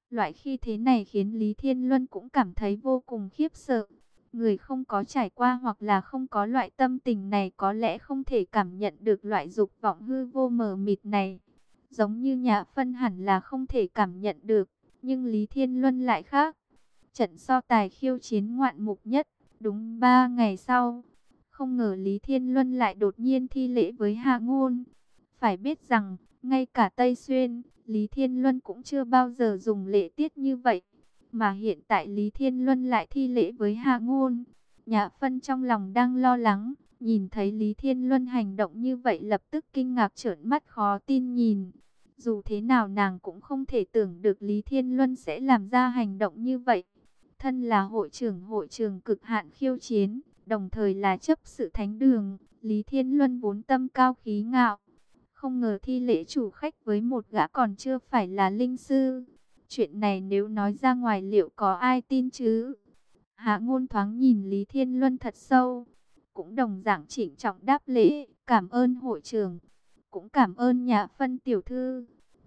Loại khi thế này khiến Lý Thiên Luân cũng cảm thấy vô cùng khiếp sợ. Người không có trải qua hoặc là không có loại tâm tình này có lẽ không thể cảm nhận được loại dục vọng hư vô mờ mịt này. Giống như Nhã Phân hẳn là không thể cảm nhận được, nhưng Lý Thiên Luân lại khác. Trận so tài khiêu chiến ngoạn mục nhất, đúng 3 ngày sau. Không ngờ Lý Thiên Luân lại đột nhiên thi lễ với Hạ Ngôn. Phải biết rằng, ngay cả Tây Xuyên, Lý Thiên Luân cũng chưa bao giờ dùng lễ tiết như vậy. Mà hiện tại Lý Thiên Luân lại thi lễ với Hạ Ngôn. Nhã Phân trong lòng đang lo lắng, nhìn thấy Lý Thiên Luân hành động như vậy lập tức kinh ngạc trợn mắt khó tin nhìn. Dù thế nào nàng cũng không thể tưởng được Lý Thiên Luân sẽ làm ra hành động như vậy. Thân là hội trưởng cực hạn khiêu chiến, đồng thời là chấp sự thánh đường, Lý Thiên Luân vốn tâm cao khí ngạo. Không ngờ thi lễ chủ khách với một gã còn chưa phải là linh sư. Chuyện này nếu nói ra ngoài liệu có ai tin chứ? Hạ Ngôn thoáng nhìn Lý Thiên Luân thật sâu, cũng đồng dạng trịnh trọng đáp lễ, cảm ơn hội trưởng, cũng cảm ơn Nhã Phân tiểu thư.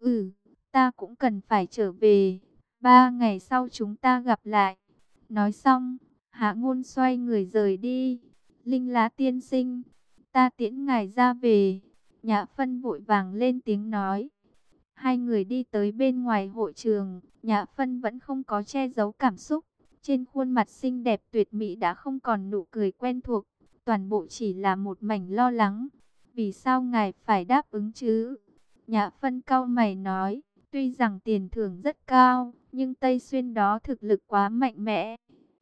Ta cũng cần phải trở về, 3 ngày sau chúng ta gặp lại. Nói xong, Hạ Ngôn xoay người rời đi. Linh Lá tiên sinh, ta tiễn ngài ra về. Nhã Phân vội vàng lên tiếng nói. Hai người đi tới bên ngoài hội trường, Nhã Phân vẫn không có che giấu cảm xúc. Trên khuôn mặt xinh đẹp tuyệt mỹ đã không còn nụ cười quen thuộc, toàn bộ chỉ là một mảnh lo lắng. Vì sao ngài phải đáp ứng chứ? Nhã Phân cau mày nói, tuy rằng tiền thưởng rất cao, nhưng Tây Xuyên đó thực lực quá mạnh mẽ.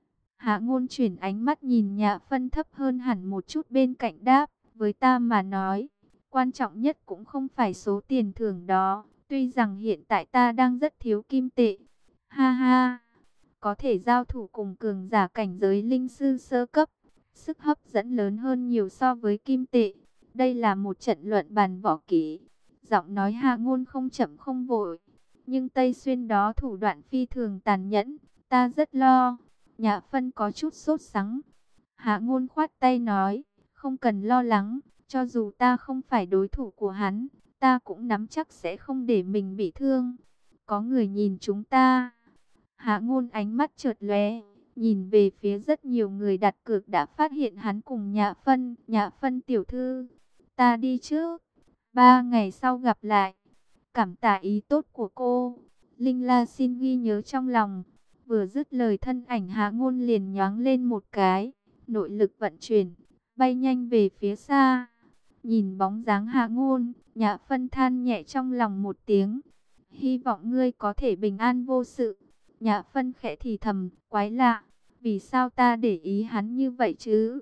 Hạ Ngôn chuyển ánh mắt nhìn Nhã Phân thấp hơn hẳn một chút bên cạnh đáp, với ta mà nói, quan trọng nhất cũng không phải số tiền thưởng đó, tuy rằng hiện tại ta đang rất thiếu kim tệ. Ha ha, có thể giao thủ cùng cường giả cảnh giới linh sư sơ cấp, sức hấp dẫn lớn hơn nhiều so với kim tệ. Đây là một trận luận bàn võ kỹ. Giọng nói Hạ Ngôn không chậm không vội, nhưng Tây Xuyên đó thủ đoạn phi thường tàn nhẫn, ta rất lo. Nhã Phân có chút sốt sắng. Hạ Ngôn khoát tay nói, không cần lo lắng, cho dù ta không phải đối thủ của hắn, ta cũng nắm chắc sẽ không để mình bị thương. Có người nhìn chúng ta. Hạ Ngôn ánh mắt chợt lóe, nhìn về phía rất nhiều người đặt cược đã phát hiện hắn cùng Nhã Phân tiểu thư, ta đi trước, 3 ngày sau gặp lại. Cảm tạ ý tốt của cô, Linh La xin ghi nhớ trong lòng. Vừa dứt lời thân ảnh Hạ Ngôn liền nhoáng lên một cái, nội lực vận chuyển, bay nhanh về phía xa. Nhìn bóng dáng Hạ Ngôn, Nhã Phân than nhẹ trong lòng một tiếng, hy vọng ngươi có thể bình an vô sự. Nhã Phân khẽ thì thầm, quái lạ, vì sao ta để ý hắn như vậy chứ?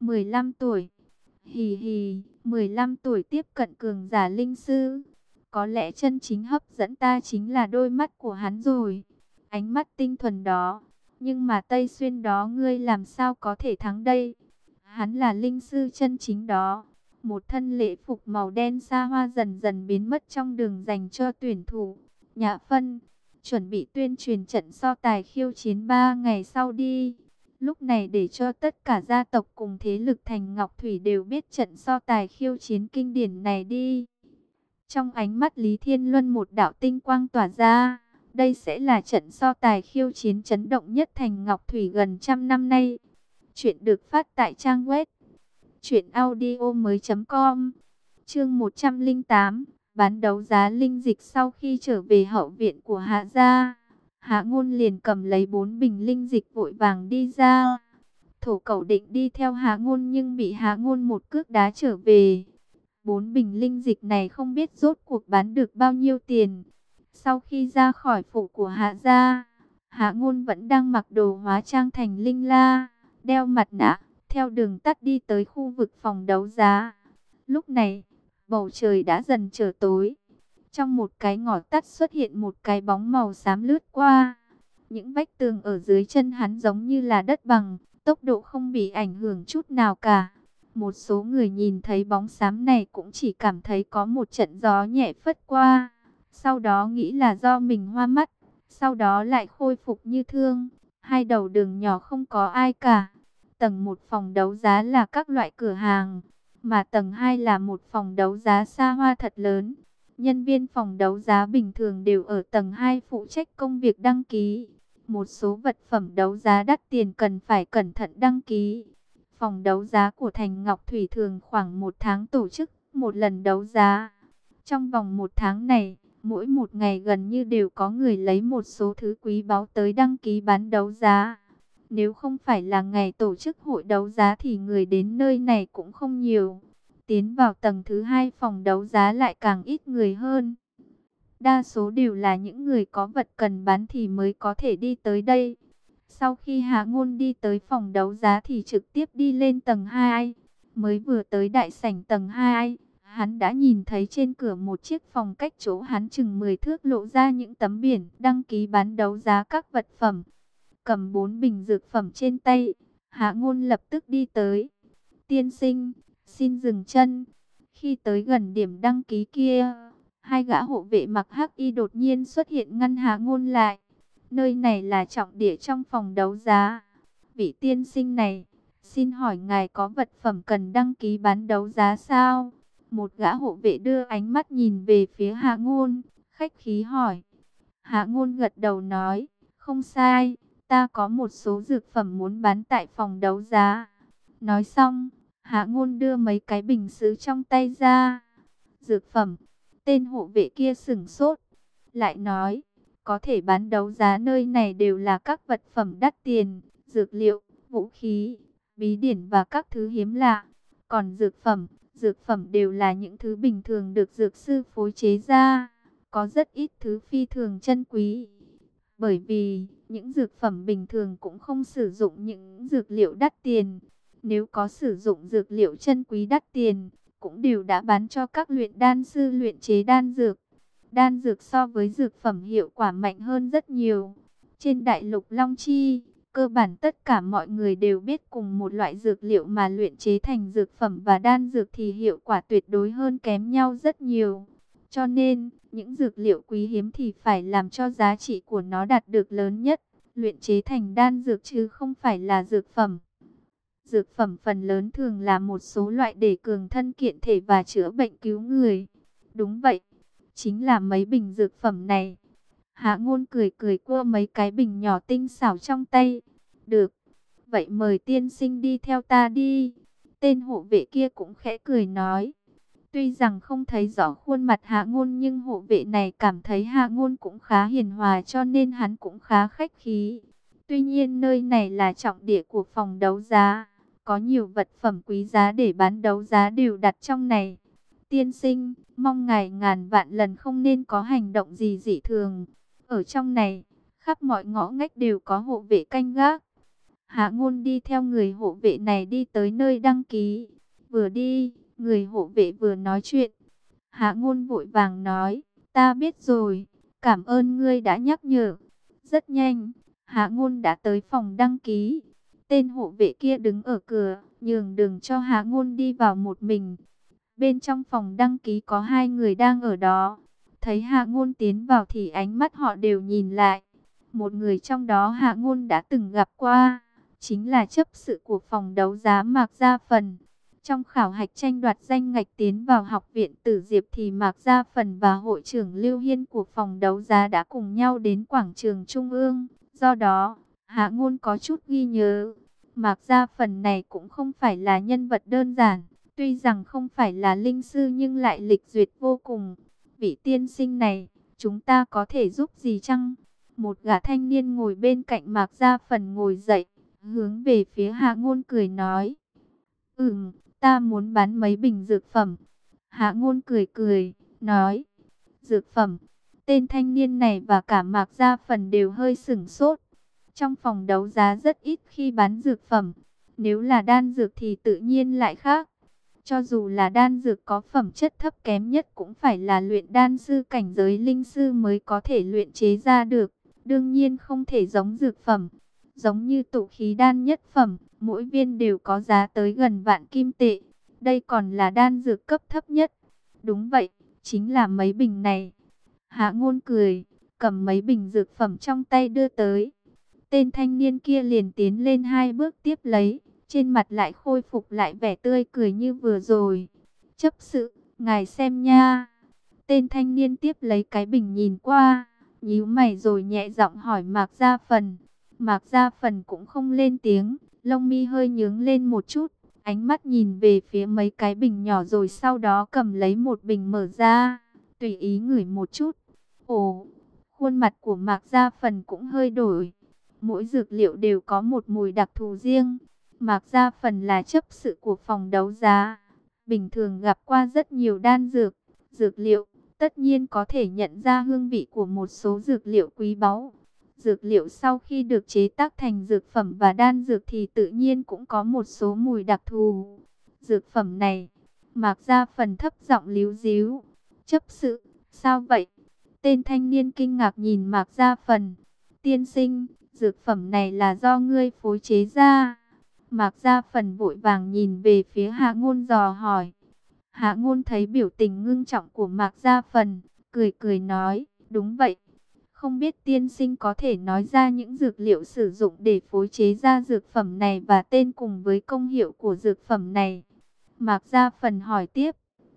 15 tuổi, hì hì, 15 tuổi tiếp cận cường giả linh sư. Có lẽ chân chính hấp dẫn ta chính là đôi mắt của hắn rồi. Ánh mắt tinh thuần đó. Nhưng mà Tây Xuyên đó ngươi làm sao có thể thắng đây? Hắn là linh sư chân chính đó. Một thân lễ phục màu đen xa hoa dần dần biến mất trong đường dành cho tuyển thủ. Nhã Phân, chuẩn bị tuyên truyền trận so tài khiêu chiến 3 ngày sau đi. Lúc này để cho tất cả gia tộc cùng thế lực thành Ngọc Thủy đều biết trận so tài khiêu chiến kinh điển này đi. Trong ánh mắt Lý Thiên Luân một đạo tinh quang tỏa ra. Đây sẽ là trận so tài khiêu chiến chấn động nhất thành Ngọc Thủy gần trăm năm nay. Chuyện được phát tại trang web truyệnaudiomoi.com. Chương 108, bán đấu giá linh dịch. Sau khi trở về hậu viện của Hạ gia, Hạ Ngôn liền cầm lấy 4 bình linh dịch vội vàng đi ra. Thổ Cẩu định đi theo Hạ Ngôn nhưng bị Hạ Ngôn một cước đá trở về. 4 bình linh dịch này không biết rốt cuộc bán được bao nhiêu tiền. Sau khi ra khỏi phủ của Hạ gia, Hạ Ngôn vẫn đang mặc đồ hóa trang thành Linh La, đeo mặt nạ, theo đường tắt đi tới khu vực phòng đấu giá. Lúc này, bầu trời đã dần trở tối. Trong một cái ngõ tắt xuất hiện một cái bóng màu xám lướt qua. Những vách tường ở dưới chân hắn giống như là đất bằng, tốc độ không bị ảnh hưởng chút nào cả. Một số người nhìn thấy bóng xám này cũng chỉ cảm thấy có một trận gió nhẹ phất qua. Sau đó nghĩ là do mình hoa mắt, sau đó lại khôi phục như thường. Hai đầu đường nhỏ không có ai cả. Tầng 1 phòng đấu giá là các loại cửa hàng, mà tầng 2 là một phòng đấu giá xa hoa thật lớn. Nhân viên phòng đấu giá bình thường đều ở tầng 2 phụ trách công việc đăng ký. Một số vật phẩm đấu giá đắt tiền cần phải cẩn thận đăng ký. Phòng đấu giá của Thành Ngọc Thủy thường khoảng 1 tháng tổ chức một lần đấu giá. Trong vòng 1 tháng này, mỗi một ngày gần như đều có người lấy một số thứ quý báu tới đăng ký bán đấu giá. Nếu không phải là ngày tổ chức hội đấu giá thì người đến nơi này cũng không nhiều. Tiến vào tầng thứ 2 phòng đấu giá lại càng ít người hơn. Đa số đều là những người có vật cần bán thì mới có thể đi tới đây. Sau khi Hạ Ngôn đi tới phòng đấu giá thì trực tiếp đi lên tầng 2. Mới vừa tới đại sảnh tầng 2, hắn đã nhìn thấy trên cửa một chiếc phòng cách chỗ hắn chừng 10 thước lộ ra những tấm biển đăng ký bán đấu giá các vật phẩm. Cầm 4 bình dược phẩm trên tay, Hạ Ngôn lập tức đi tới. Tiên sinh, xin dừng chân. Khi tới gần điểm đăng ký kia, hai gã hộ vệ mặc hắc y đột nhiên xuất hiện ngăn Hạ Ngôn lại. Nơi này là trọng địa trong phòng đấu giá. Vị tiên sinh này, xin hỏi ngài có vật phẩm cần đăng ký bán đấu giá sao? Một gã hộ vệ đưa ánh mắt nhìn về phía Hạ Ngôn, khách khí hỏi. Hạ Ngôn gật đầu nói, không sai, ta có một số dược phẩm muốn bán tại phòng đấu giá. Nói xong, Hạ Ngôn đưa mấy cái bình sứ trong tay ra. Dược phẩm, tên hộ vệ kia sửng sốt, lại nói, có thể bán đấu giá nơi này đều là các vật phẩm đắt tiền, dược liệu, vũ khí, bí điển và các thứ hiếm lạ. Còn dược phẩm đều là những thứ bình thường được dược sư phối chế ra, có rất ít thứ phi thường chân quý. Bởi vì những dược phẩm bình thường cũng không sử dụng những dược liệu đắt tiền. Nếu có sử dụng dược liệu chân quý đắt tiền, cũng đều đã bán cho các luyện đan sư luyện chế đan dược. Đan dược so với dược phẩm hiệu quả mạnh hơn rất nhiều. Trên đại lục Long Chi, cơ bản tất cả mọi người đều biết cùng một loại dược liệu mà luyện chế thành dược phẩm và đan dược thì hiệu quả tuyệt đối hơn kém nhau rất nhiều. Cho nên, những dược liệu quý hiếm thì phải làm cho giá trị của nó đạt được lớn nhất. Luyện chế thành đan dược chứ không phải là dược phẩm. Dược phẩm phần lớn thường là một số loại để cường thân kiện thể và chữa bệnh cứu người. Đúng vậy, chính là mấy bình dược phẩm này. Hạ Ngôn cười cười cua mấy cái bình nhỏ tinh xảo trong tay. Được, vậy mời tiên sinh đi theo ta đi. Tên hộ vệ kia cũng khẽ cười nói. Tuy rằng không thấy rõ khuôn mặt Hạ Ngôn nhưng hộ vệ này cảm thấy Hạ Ngôn cũng khá hiền hòa cho nên hắn cũng khá khách khí. Tuy nhiên nơi này là trọng địa của phòng đấu giá. Có nhiều vật phẩm quý giá để bán đấu giá đều đặt trong này. Tiên sinh, mong ngài ngàn vạn lần không nên có hành động gì dị thường. Ở trong này, khắp mọi ngõ ngách đều có hộ vệ canh gác. Hạ Ngôn đi theo người hộ vệ này đi tới nơi đăng ký. Vừa đi, người hộ vệ vừa nói chuyện. Hạ Ngôn vội vàng nói, ta biết rồi, cảm ơn ngươi đã nhắc nhở. Rất nhanh, Hạ Ngôn đã tới phòng đăng ký. Tên hộ vệ kia đứng ở cửa, nhường đường cho Hạ Ngôn đi vào một mình. Bên trong phòng đăng ký có hai người đang ở đó. Thấy Hạ Ngôn tiến vào thì ánh mắt họ đều nhìn lại. Một người trong đó Hạ Ngôn đã từng gặp qua, chính là chấp sự của phòng đấu giá Mạc Gia Phần. Trong khảo hạch tranh đoạt danh ngạch tiến vào học viện Tử Diệp thì Mạc Gia Phần và hội trưởng Lưu Hiên của phòng đấu giá đã cùng nhau đến quảng trường Trung ương. Do đó, Hạ Ngôn có chút ghi nhớ. Mạc Gia Phần này cũng không phải là nhân vật đơn giản. Tuy rằng không phải là linh sư nhưng lại lịch duyệt vô cùng. Vị tiên sinh này, chúng ta có thể giúp gì chăng? Một gã thanh niên ngồi bên cạnh Mạc Gia Phần ngồi dậy, hướng về phía Hạ Ngôn cười nói. Ta muốn bán mấy bình dược phẩm. Hạ Ngôn cười cười, nói. Dược phẩm. Tên thanh niên này và cả Mạc Gia Phần đều hơi sửng sốt. Trong phòng đấu giá rất ít khi bán dược phẩm. Nếu là đan dược thì tự nhiên lại khác. Cho dù là đan dược có phẩm chất thấp kém nhất cũng phải là luyện đan sư cảnh giới linh sư mới có thể luyện chế ra được. Đương nhiên không thể giống dược phẩm. Giống như tụ khí đan nhất phẩm, mỗi viên đều có giá tới gần vạn kim tệ. Đây còn là đan dược cấp thấp nhất. Đúng vậy, chính là mấy bình này. Hạ Ngôn cười, cầm mấy bình dược phẩm trong tay đưa tới. Tên thanh niên kia liền tiến lên 2 bước tiếp lấy, trên mặt lại khôi phục lại vẻ tươi cười như vừa rồi. Chấp sự, ngài xem nha. Tên thanh niên tiếp lấy cái bình nhìn qua, nhíu mày rồi nhẹ giọng hỏi Mạc Gia Phần. Mạc Gia Phần cũng không lên tiếng, lông mi hơi nhướng lên một chút, ánh mắt nhìn về phía mấy cái bình nhỏ rồi sau đó cầm lấy một bình mở ra, tùy ý ngửi một chút. Ồ, khuôn mặt của Mạc Gia Phần cũng hơi đổi. Mỗi dược liệu đều có một mùi đặc thù riêng. Mạc Gia Phần là chấp sự của phòng đấu giá, bình thường gặp qua rất nhiều đan dược, dược liệu, tất nhiên có thể nhận ra hương vị của một số dược liệu quý báu. Dược liệu sau khi được chế tác thành dược phẩm và đan dược thì tự nhiên cũng có một số mùi đặc thù. Dược phẩm này, Mạc Gia Phần thấp giọng líu díu. Chấp sự, sao vậy? Tên thanh niên kinh ngạc nhìn Mạc Gia Phần. Tiên sinh, dược phẩm này là do ngươi phối chế ra. Mạc Gia Phần vội vàng nhìn về phía Hạ Ngôn dò hỏi. Hạ Ngôn thấy biểu tình ngưng trọng của Mạc Gia Phần, cười cười nói, đúng vậy. Không biết tiên sinh có thể nói ra những dược liệu sử dụng để phối chế ra dược phẩm này và tên cùng với công hiệu của dược phẩm này. Mạc Gia Phần hỏi tiếp.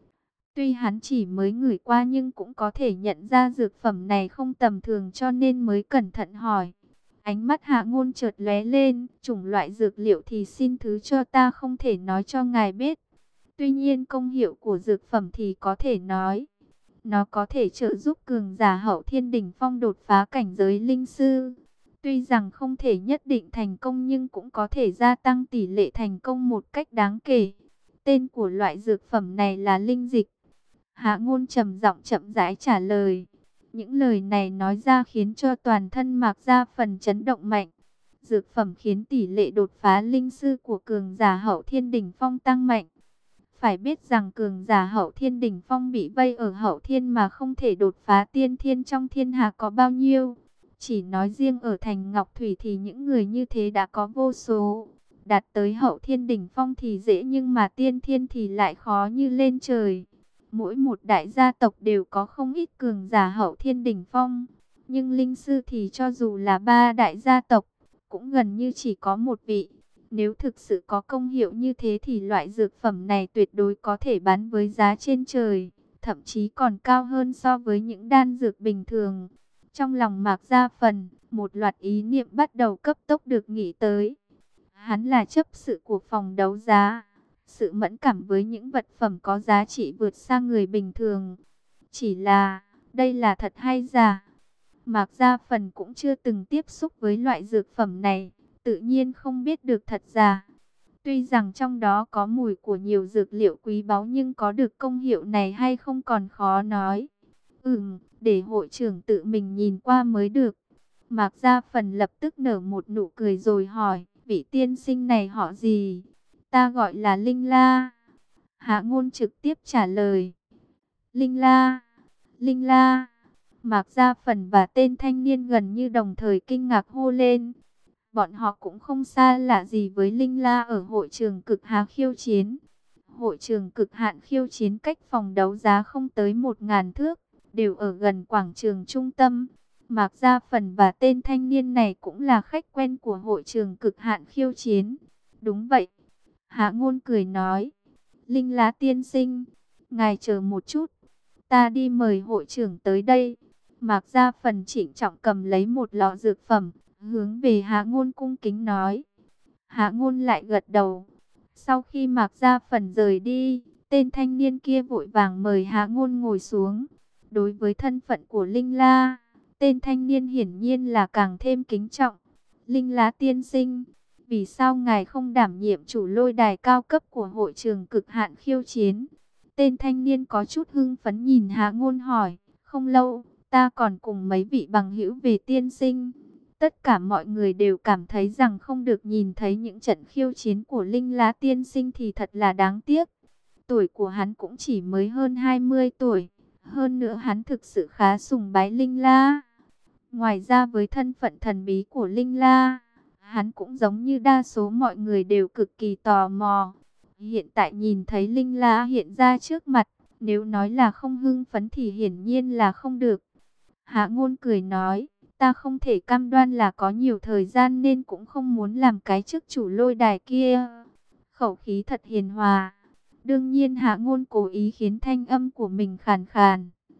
Tuy hắn chỉ mới ngửi qua nhưng cũng có thể nhận ra dược phẩm này không tầm thường cho nên mới cẩn thận hỏi. Ánh mắt Hạ Ngôn chợt lóe lên, chủng loại dược liệu thì xin thứ cho ta không thể nói cho ngài biết. Tuy nhiên công hiệu của dược phẩm thì có thể nói. Nó có thể trợ giúp cường giả hậu thiên đỉnh phong đột phá cảnh giới linh sư. Tuy rằng không thể nhất định thành công nhưng cũng có thể gia tăng tỷ lệ thành công một cách đáng kể. Tên của loại dược phẩm này là linh dịch. Hạ Ngôn trầm giọng chậm rãi trả lời. Những lời này nói ra khiến cho toàn thân Mạc Gia Phần chấn động mạnh. Dược phẩm khiến tỷ lệ đột phá linh sư của cường giả hậu thiên đỉnh phong tăng mạnh. Phải biết rằng cường giả hậu thiên đỉnh phong bị vây ở hậu thiên mà không thể đột phá tiên thiên trong thiên hạ có bao nhiêu. Chỉ nói riêng ở thành Ngọc Thủy thì những người như thế đã có vô số. Đạt tới hậu thiên đỉnh phong thì dễ nhưng mà tiên thiên thì lại khó như lên trời. Mỗi một đại gia tộc đều có không ít cường giả hậu thiên đỉnh phong. Nhưng linh sư thì cho dù là ba đại gia tộc, cũng gần như chỉ có một vị. Nếu thực sự có công hiệu như thế thì loại dược phẩm này tuyệt đối có thể bán với giá trên trời, thậm chí còn cao hơn so với những đan dược bình thường. Trong lòng Mạc Gia Phần, một loạt ý niệm bắt đầu cấp tốc được nghĩ tới. Hắn là chấp sự của phòng đấu giá, sự mẫn cảm với những vật phẩm có giá trị vượt xa người bình thường. Chỉ là, đây là thật hay giả? Mạc Gia Phần cũng chưa từng tiếp xúc với loại dược phẩm này, tự nhiên không biết được thật giả. Tuy rằng trong đó có mùi của nhiều dược liệu quý báu nhưng có được công hiệu này hay không còn khó nói. Để hội trưởng tự mình nhìn qua mới được. Mạc Gia Phần lập tức nở một nụ cười rồi hỏi, vị tiên sinh này họ gì? Ta gọi là Linh La. Hạ Ngôn trực tiếp trả lời. Linh La, Linh La. Mạc Gia Phần và tên thanh niên gần như đồng thời kinh ngạc hô lên. Bọn họ cũng không xa lạ gì với Linh La ở hội trường cực hạn khiêu chiến. Hội trường cực hạn khiêu chiến cách phòng đấu giá không tới 1000 thước, đều ở gần quảng trường trung tâm. Mạc Gia Phần và tên thanh niên này cũng là khách quen của hội trường cực hạn khiêu chiến. Đúng vậy. Hạ Ngôn cười nói. Linh La tiên sinh, ngài chờ một chút. Ta đi mời hội trưởng tới đây. Mạc Gia Phần trịnh trọng cầm lấy một lọ dược phẩm, hướng về Hạ Ngôn cung kính nói. Hạ Ngôn lại gật đầu. Sau khi Mạc Gia Phần rời đi, tên thanh niên kia vội vàng mời Hạ Ngôn ngồi xuống. Đối với thân phận của Linh La, tên thanh niên hiển nhiên là càng thêm kính trọng. Linh La tiên sinh, vì sao ngài không đảm nhiệm chủ lôi đài cao cấp của hội trường cực hạn khiêu chiến? Tên thanh niên có chút hưng phấn nhìn Hạ Ngôn hỏi. Không lâu, ta còn cùng mấy vị bằng hữu về tiên sinh. Tất cả mọi người đều cảm thấy rằng không được nhìn thấy những trận khiêu chiến của Linh La tiên sinh thì thật là đáng tiếc. Tuổi của hắn cũng chỉ mới hơn 20 tuổi. Hơn nữa hắn thực sự khá sùng bái Linh La. Ngoài ra với thân phận thần bí của Linh La, hắn cũng giống như đa số mọi người đều cực kỳ tò mò. Hiện tại nhìn thấy Linh La hiện ra trước mặt, nếu nói là không hưng phấn thì hiển nhiên là không được. Hạ Ngôn cười nói, ta không thể cam đoan là có nhiều thời gian nên cũng không muốn làm cái chức chủ lôi đài kia. Khẩu khí thật hiền hòa. Đương nhiên Hạ Ngôn cố ý khiến thanh âm của mình khàn khàn.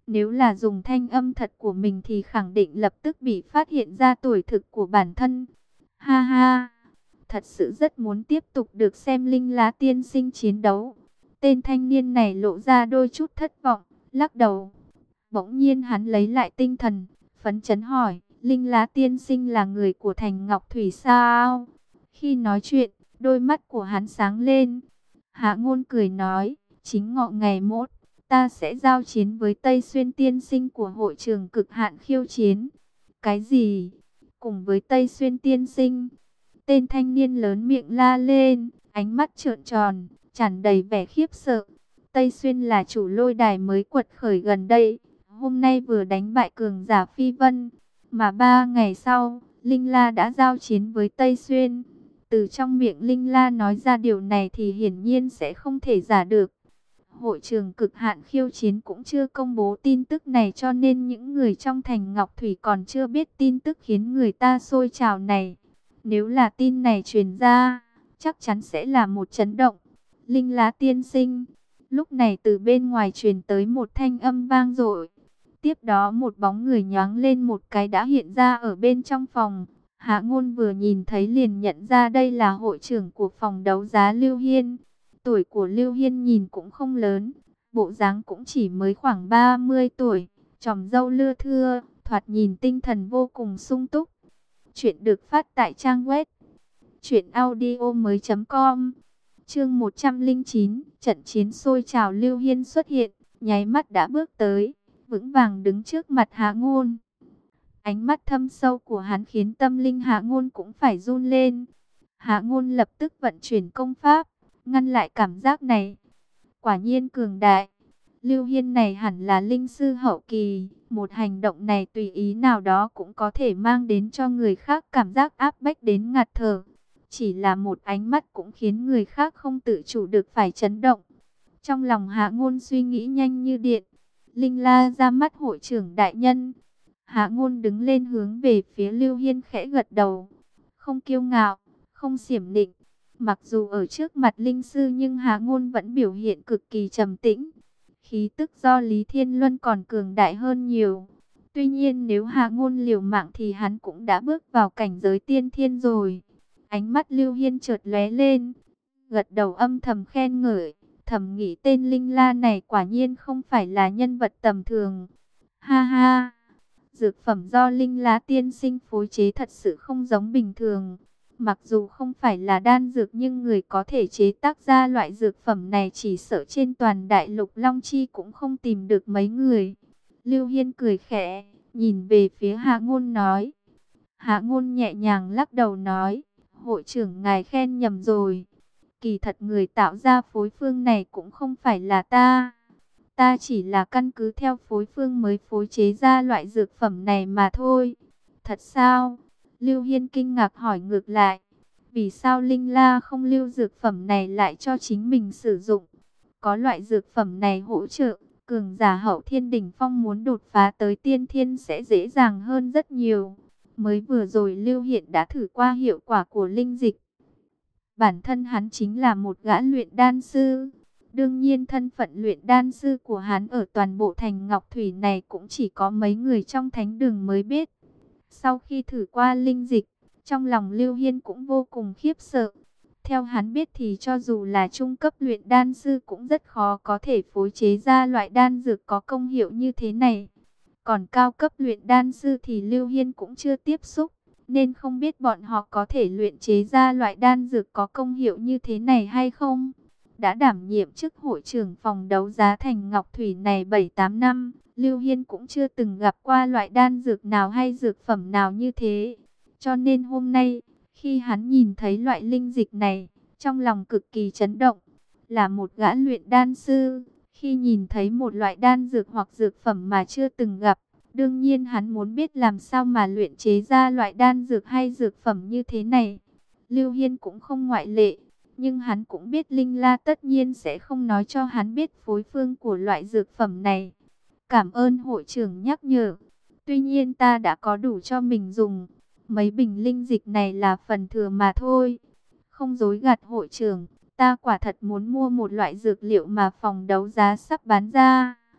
Nếu là dùng thanh âm thật của mình thì khẳng định lập tức bị phát hiện ra tuổi thực của bản thân. Ha ha, thật sự rất muốn tiếp tục được xem Linh Lá tiên sinh chiến đấu. Tên thanh niên này lộ ra đôi chút thất vọng, lắc đầu. Bỗng nhiên hắn lấy lại tinh thần, phấn chấn hỏi, Linh Lá tiên sinh là người của thành Ngọc Thủy sao? Khi nói chuyện, đôi mắt của hắn sáng lên. Hạ Ngôn cười nói, chính ngọ ngày mốt, ta sẽ giao chiến với Tây Xuyên tiên sinh của hội trường cực hạn khiêu chiến. Cái gì? Cùng với Tây Xuyên tiên sinh? Tên thanh niên lớn miệng la lên, ánh mắt trợn tròn, tràn đầy vẻ khiếp sợ. Tây Xuyên là chủ lôi đài mới quật khởi gần đây, hôm nay vừa đánh bại cường giả Phi Vân, mà 3 ngày sau, Linh La đã giao chiến với Tây Xuyên. Từ trong miệng Linh La nói ra điều này thì hiển nhiên sẽ không thể giả được. Hội trường cực hạn khiêu chiến cũng chưa công bố tin tức này, cho nên những người trong thành Ngọc Thủy còn chưa biết tin tức khiến người ta sôi trào này. Nếu là tin này truyền ra, chắc chắn sẽ là một chấn động. Linh Lá tiên sinh. Lúc này từ bên ngoài truyền tới một thanh âm vang dội. Tiếp đó một bóng người nhoáng lên một cái đã hiện ra ở bên trong phòng. Hạ Ngôn vừa nhìn thấy liền nhận ra đây là hội trưởng của phòng đấu giá Lưu Hiên. Tuổi của Lưu Hiên nhìn cũng không lớn, bộ dáng cũng chỉ mới khoảng 30 tuổi, chòm râu lưa thưa, thoạt nhìn tinh thần vô cùng sung túc. Chuyện được phát tại trang web truyệnaudiomoi.com. Chương 109, trận chiến sôi trào. Lưu Hiên xuất hiện, nháy mắt đã bước tới, vững vàng đứng trước mặt Hạ Ngôn. Ánh mắt thâm sâu của hắn khiến tâm linh Hạ Ngôn cũng phải run lên. Hạ Ngôn lập tức vận chuyển công pháp, ngăn lại cảm giác này. Quả nhiên cường đại. Lưu Hiên này hẳn là linh sư hậu kỳ, một hành động này tùy ý nào đó cũng có thể mang đến cho người khác cảm giác áp bách đến ngạt thở. Chỉ là một ánh mắt cũng khiến người khác không tự chủ được phải chấn động. Trong lòng Hạ Ngôn suy nghĩ nhanh như điện. Linh La ra mắt hội trưởng đại nhân. Hạ Ngôn đứng lên hướng về phía Lưu Hiên khẽ gật đầu. Không kiêu ngạo, không xiểm nịnh. Mặc dù ở trước mặt linh sư nhưng Hạ Ngôn vẫn biểu hiện cực kỳ trầm tĩnh. Khí tức do Lý Thiên Luân còn cường đại hơn nhiều. Tuy nhiên nếu Hạ Ngôn liều mạng thì hắn cũng đã bước vào cảnh giới tiên thiên rồi. Ánh mắt Lưu Hiên chợt lóe lên, gật đầu âm thầm khen ngợi, thầm nghĩ tên Linh La này quả nhiên không phải là nhân vật tầm thường. Ha ha, dược phẩm do Linh Lá tiên sinh phối chế thật sự không giống bình thường. Mặc dù không phải là đan dược nhưng người có thể chế tác ra loại dược phẩm này chỉ sợ trên toàn đại lục Long Chi cũng không tìm được mấy người. Lưu Hiên cười khẽ, nhìn về phía Hạ Ngôn nói. Hạ Ngôn nhẹ nhàng lắc đầu nói, hội trưởng ngài khen nhầm rồi. Kỳ thật người tạo ra phối phương này cũng không phải là ta. Ta chỉ là căn cứ theo phối phương mới phối chế ra loại dược phẩm này mà thôi. Thật sao? Lưu Hiên kinh ngạc hỏi ngược lại. Vì sao Linh La không lưu dược phẩm này lại cho chính mình sử dụng? Có loại dược phẩm này hỗ trợ, cường giả hậu thiên đỉnh phong muốn đột phá tới tiên thiên sẽ dễ dàng hơn rất nhiều. Mới vừa rồi Lưu Hiên đã thử qua hiệu quả của linh dịch. Bản thân hắn chính là một gã luyện đan sư. Đương nhiên thân phận luyện đan sư của hắn ở toàn bộ thành Ngọc Thủy này cũng chỉ có mấy người trong thánh đường mới biết. Sau khi thử qua linh dịch, trong lòng Lưu Hiên cũng vô cùng khiếp sợ. Theo hắn biết thì cho dù là trung cấp luyện đan sư cũng rất khó có thể phối chế ra loại đan dược có công hiệu như thế này. Còn cao cấp luyện đan sư thì Lưu Hiên cũng chưa tiếp xúc, nên không biết bọn họ có thể luyện chế ra loại đan dược có công hiệu như thế này hay không. Đã đảm nhiệm chức hội trưởng phòng đấu giá thành Ngọc Thủy này 7-8 năm, Lưu Hiên cũng chưa từng gặp qua loại đan dược nào hay dược phẩm nào như thế. Cho nên hôm nay, khi hắn nhìn thấy loại linh dịch này, trong lòng cực kỳ chấn động. Là một gã luyện đan sư, khi nhìn thấy một loại đan dược hoặc dược phẩm mà chưa từng gặp, đương nhiên hắn muốn biết làm sao mà luyện chế ra loại đan dược hay dược phẩm như thế này. Lưu Hiên cũng không ngoại lệ. Nhưng hắn cũng biết Linh La tất nhiên sẽ không nói cho hắn biết phối phương của loại dược phẩm này. Cảm ơn hội trưởng nhắc nhở. Tuy nhiên ta đã có đủ cho mình dùng. Mấy bình linh dịch này là phần thừa mà thôi. Không dối gạt hội trưởng, ta quả thật muốn mua một loại dược liệu mà phòng đấu giá sắp bán ra.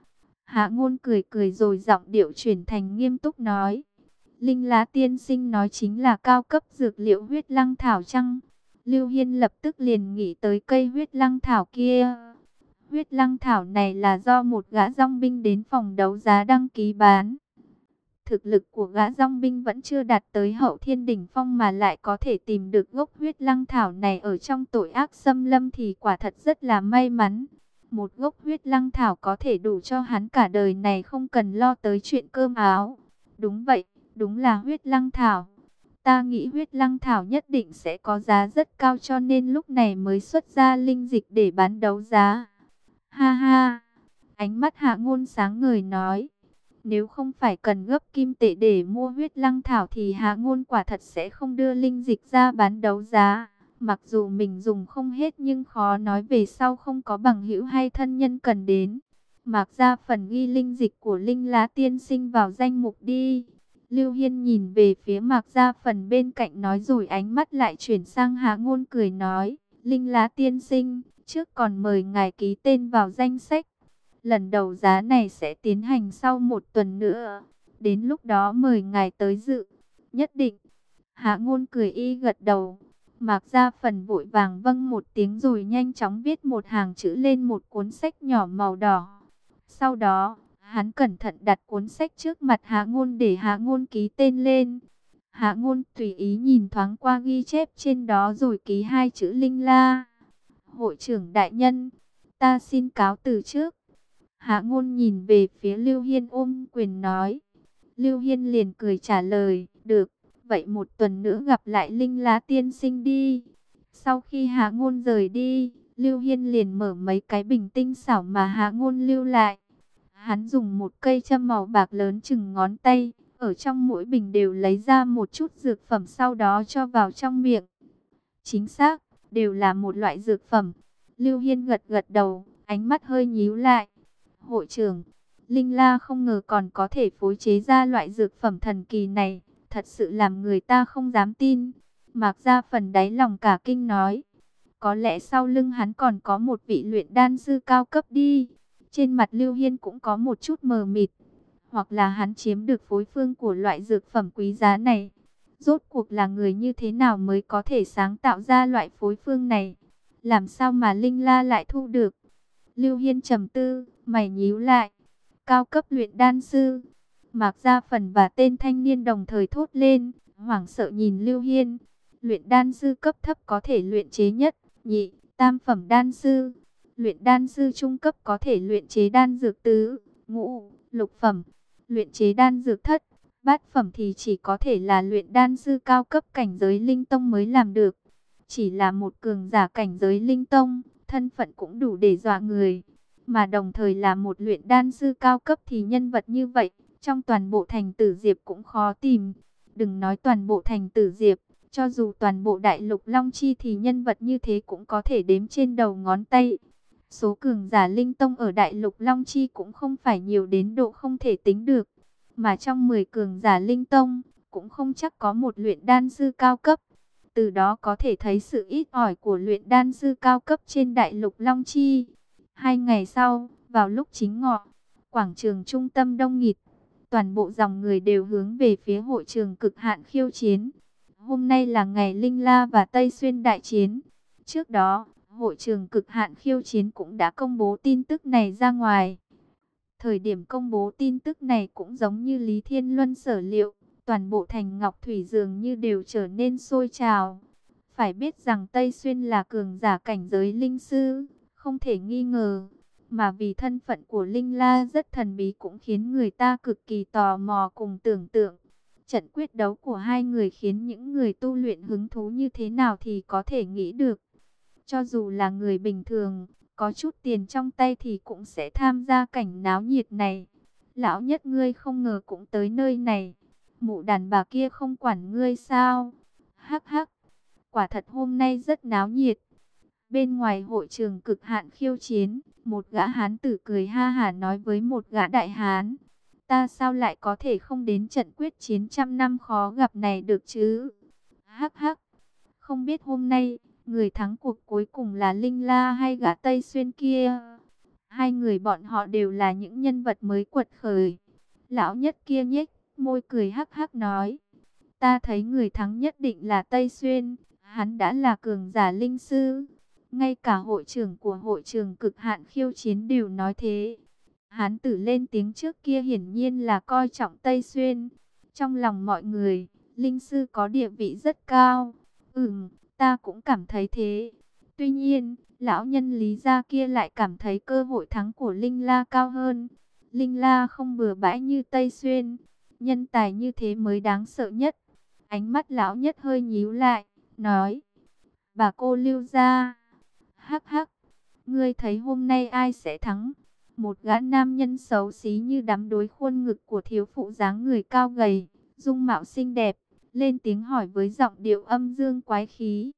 Hạ Ngôn cười cười rồi giọng điệu chuyển thành nghiêm túc nói. Linh Lá tiên sinh nói chính là cao cấp dược liệu huyết lăng thảo chăng? Lưu Hiên lập tức liền nghĩ tới cây huyết lăng thảo kia. Huyết lăng thảo này là do một gã dong binh đến phòng đấu giá đăng ký bán. Thực lực của gã dong binh vẫn chưa đạt tới hậu thiên đỉnh phong mà lại có thể tìm được gốc huyết lăng thảo này ở trong tội ác xâm lâm thì quả thật rất là may mắn. Một gốc huyết lăng thảo có thể đủ cho hắn cả đời này không cần lo tới chuyện cơm áo. Đúng vậy, đúng là huyết lăng thảo. Ta nghĩ huyết lăng thảo nhất định sẽ có giá rất cao cho nên lúc này mới xuất ra linh dịch để bán đấu giá. Ha ha, ánh mắt Hạ Ngôn sáng ngời nói. Nếu không phải cần gấp kim tệ để mua huyết lăng thảo thì Hạ Ngôn quả thật sẽ không đưa linh dịch ra bán đấu giá. Mặc dù mình dùng không hết nhưng khó nói về sau không có bằng hữu hay thân nhân cần đến. Mạc ra phần ghi linh dịch của Linh Lá tiên sinh vào danh mục đi. Lưu Hiên nhìn về phía Mạc ra phần bên cạnh nói rồi ánh mắt lại chuyển sang Hạ Ngôn cười nói. Linh Lá tiên sinh, trước còn mời ngài ký tên vào danh sách. Lần đấu giá này sẽ tiến hành sau 1 tuần nữa. Đến lúc đó mời ngài tới dự. Nhất định. Hạ Ngôn cười y gật đầu. Mạc Gia Phần vội vàng vâng một tiếng rồi nhanh chóng viết một hàng chữ lên một cuốn sách nhỏ màu đỏ. Sau đó, hắn cẩn thận đặt cuốn sách trước mặt Hạ Ngôn để Hạ Ngôn ký tên lên. Hạ Ngôn tùy ý nhìn thoáng qua ghi chép trên đó rồi ký 2 chữ Linh La. Hội trưởng đại nhân, ta xin cáo từ trước. Hạ Ngôn nhìn về phía Lưu Hiên ôm quyền nói. Lưu Hiên liền cười trả lời, được, vậy 1 tuần nữa gặp lại Linh Lá tiên sinh đi. Sau khi Hạ Ngôn rời đi, Lưu Hiên liền mở mấy cái bình tinh xảo mà Hạ Ngôn lưu lại. Hắn dùng một cây châm màu bạc lớn chừng ngón tay, ở trong mỗi bình đều lấy ra một chút dược phẩm sau đó cho vào trong miệng. Chính xác, đều là một loại dược phẩm. Lưu Hiên gật gật đầu, ánh mắt hơi nhíu lại. Hội trưởng, Linh La không ngờ còn có thể phối chế ra loại dược phẩm thần kỳ này, thật sự làm người ta không dám tin. Mạc Gia Phần đáy lòng cả kinh nói, có lẽ sau lưng hắn còn có một vị luyện đan sư cao cấp đi. Trên mặt Lưu Hiên cũng có một chút mờ mịt, hoặc là hắn chiếm được phối phương của loại dược phẩm quý giá này. Rốt cuộc là người như thế nào mới có thể sáng tạo ra loại phối phương này? Làm sao mà Linh La lại thu được? Lưu Hiên trầm tư, mày nhíu lại. Cao cấp luyện đan sư. Mạc Gia Phần và tên thanh niên đồng thời thốt lên, hoảng sợ nhìn Lưu Hiên. Luyện đan sư cấp thấp có thể luyện chế nhất, nhị, tam phẩm đan sư. Luyện đan sư trung cấp có thể luyện chế đan dược tứ, ngũ, lục phẩm. Luyện chế đan dược thất, bát phẩm thì chỉ có thể là luyện đan sư cao cấp cảnh giới linh tông mới làm được. Chỉ là một cường giả cảnh giới linh tông, thân phận cũng đủ để dọa người. Mà đồng thời là một luyện đan sư cao cấp thì nhân vật như vậy, trong toàn bộ thành Tử Diệp cũng khó tìm. Đừng nói toàn bộ thành Tử Diệp, cho dù toàn bộ đại lục Long Chi thì nhân vật như thế cũng có thể đếm trên đầu ngón tay. Số cường giả linh tông ở đại lục Long Chi cũng không phải nhiều đến độ không thể tính được. Mà trong 10 cường giả linh tông, cũng không chắc có một luyện đan sư cao cấp. Từ đó có thể thấy sự ít ỏi của luyện đan sư cao cấp trên đại lục Long Chi. 2 ngày sau, vào lúc chính ngọ, quảng trường trung tâm đông nghịt, toàn bộ dòng người đều hướng về phía hội trường cực hạn khiêu chiến. Hôm nay là ngày Linh La và Tây Xuyên đại chiến. Trước đó, hội trường cực hạn khiêu chiến cũng đã công bố tin tức này ra ngoài. Thời điểm công bố tin tức này cũng giống như Lý Thiên Luân sở liệu, toàn bộ thành Ngọc Thủy dường như đều trở nên sôi trào. Phải biết rằng Tây Xuyên là cường giả cảnh giới linh sư, không thể nghi ngờ. Mà vì thân phận của Linh La rất thần bí cũng khiến người ta cực kỳ tò mò cùng tưởng tượng. Trận quyết đấu của hai người khiến những người tu luyện hứng thú như thế nào thì có thể nghĩ được. Cho dù là người bình thường, có chút tiền trong tay thì cũng sẽ tham gia cảnh náo nhiệt này. Lão nhất ngươi không ngờ cũng tới nơi này. Mụ đàn bà kia không quản ngươi sao? Hắc hắc, quả thật hôm nay rất náo nhiệt. Bên ngoài hội trường cực hạn khiêu chiến, một gã hán tử cười ha hả nói với một gã đại hán. Ta sao lại có thể không đến trận quyết chiến trăm năm khó gặp này được chứ? Hắc hắc, không biết hôm nay, người thắng cuộc cuối cùng là Linh La hay gã Tây Xuyên kia? Hai người bọn họ đều là những nhân vật mới quật khởi. Lão nhất kia nhếch môi cười hắc hắc nói, ta thấy người thắng nhất định là Tây Xuyên, hắn đã là cường giả linh sư. Ngay cả hội trưởng của hội trường cực hạn khiêu chiến đều nói thế. Hán tử lên tiếng trước kia hiển nhiên là coi trọng Tây Xuyên. Trong lòng mọi người, linh sư có địa vị rất cao. Ta cũng cảm thấy thế. Tuy nhiên, lão nhân Lý gia kia lại cảm thấy cơ hội thắng của Linh La cao hơn. Linh La không bừa bãi như Tây Xuyên. Nhân tài như thế mới đáng sợ nhất. Ánh mắt lão nhất hơi nhíu lại, nói, bà cô Lưu gia. Hắc hắc, ngươi thấy hôm nay ai sẽ thắng? Một gã nam nhân xấu xí như đám đối khuôn ngực của thiếu phụ dáng người cao gầy, dung mạo xinh đẹp, lên tiếng hỏi với giọng điệu âm dương quái khí.